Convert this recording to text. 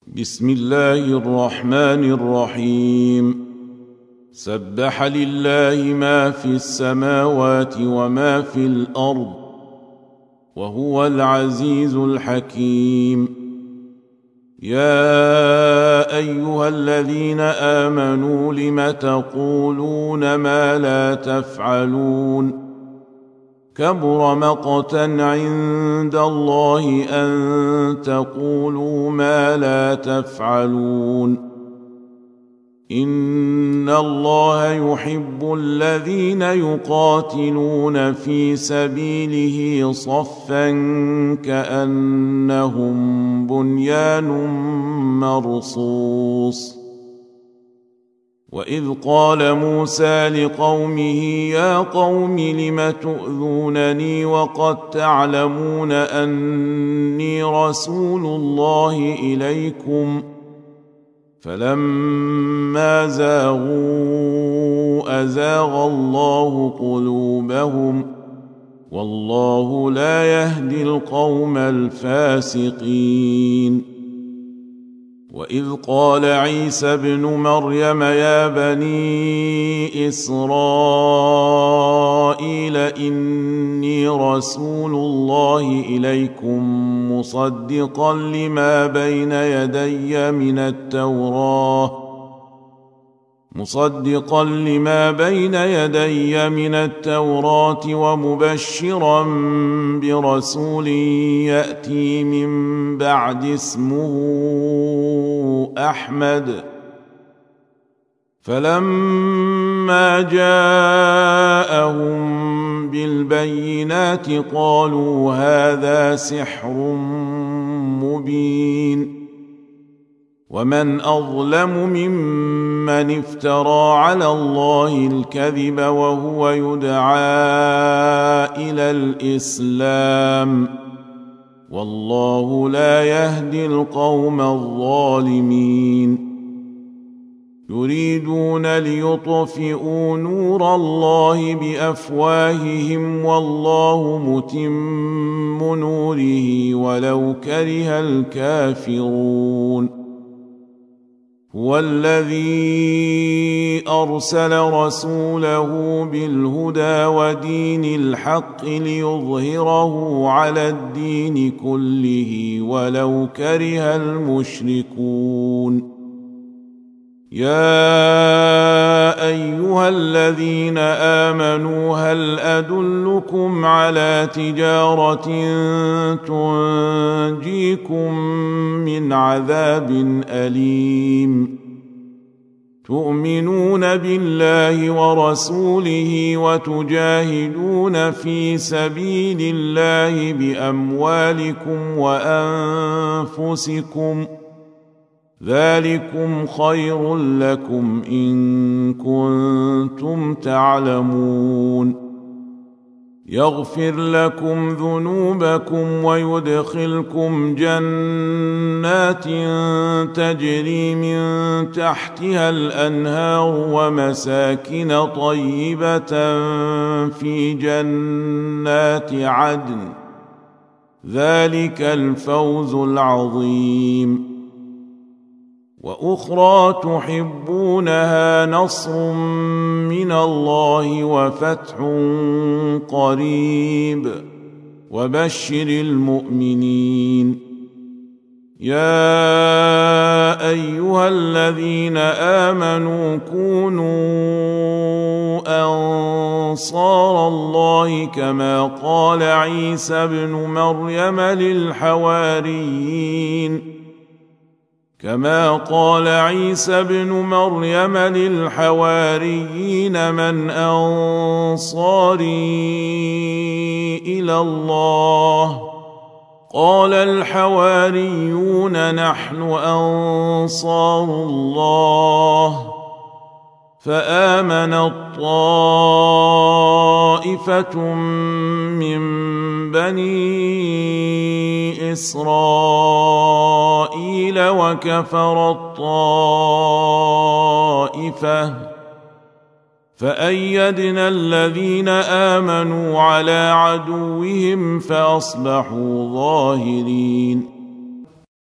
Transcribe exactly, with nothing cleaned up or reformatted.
بسم الله الرحمن الرحيم. سبح لله ما في السماوات وما في الأرض وهو العزيز الحكيم. يا أيها الذين آمنوا لم تقولون ما لا تفعلون؟ كبر مقتا عند الله أن تقولوا ما لا تفعلون. إن الله يحب الذين يقاتلون في سبيله صفا كأنهم بنيان مرصوص. وإذ قال موسى لقومه يا قوم لم تؤذونني وقد تعلمون أني رسول الله إليكم فلما زاغوا أزاغ الله قلوبهم والله لا يهدي القوم الفاسقين. وإذ قال عيسى ابن مريم يا بني إسرائيل إني رسول الله إليكم مصدقا لما بين يدي من التوراة مصدقا لما بين يدي من التوراة ومبشرا برسول يأتي من بعد اسمه أحمد. فلما جاءهم بالبينات قالوا هذا سحر مبين. ومن أظلم ممن افترى على الله الكذب وهو يدعى إلى الإسلام والله لا يهدي القوم الظالمين. يريدون ليطفئوا نور الله بأفواههم والله متم نوره ولو كره الكافرون. هو الذي أرسل رسوله بالهدى ودين الحق ليظهره على الدين كله ولو كره المشركون. يا أيها الذين آمنوا هل أدلكم على تجارة تنجيكم من عذاب أليم؟ تؤمنون بالله ورسوله وتجاهدون في سبيل الله بأموالكم وأنفسكم ذلكم خير لكم إن كنتم تعلمون. يغفر لكم ذنوبكم ويدخلكم جنات تجري من تحتها الأنهار ومساكن طيبة في جنات عدن ذلك الفوز العظيم. وأخرى تحبونها نصر من الله وفتح قريب وبشر المؤمنين. يا أيها الذين آمنوا كونوا أنصار الله كما قال عيسى ابن مريم للحواريين كما قال عيسى ابن مريم للحواريين من أنصاري إلى الله قال الحواريون نحن أنصار الله. فآمنت طائفة من بني إسرائيل وكفرت طائفة فأيدنا الذين آمنوا على عدوهم فأصبحوا ظاهرين.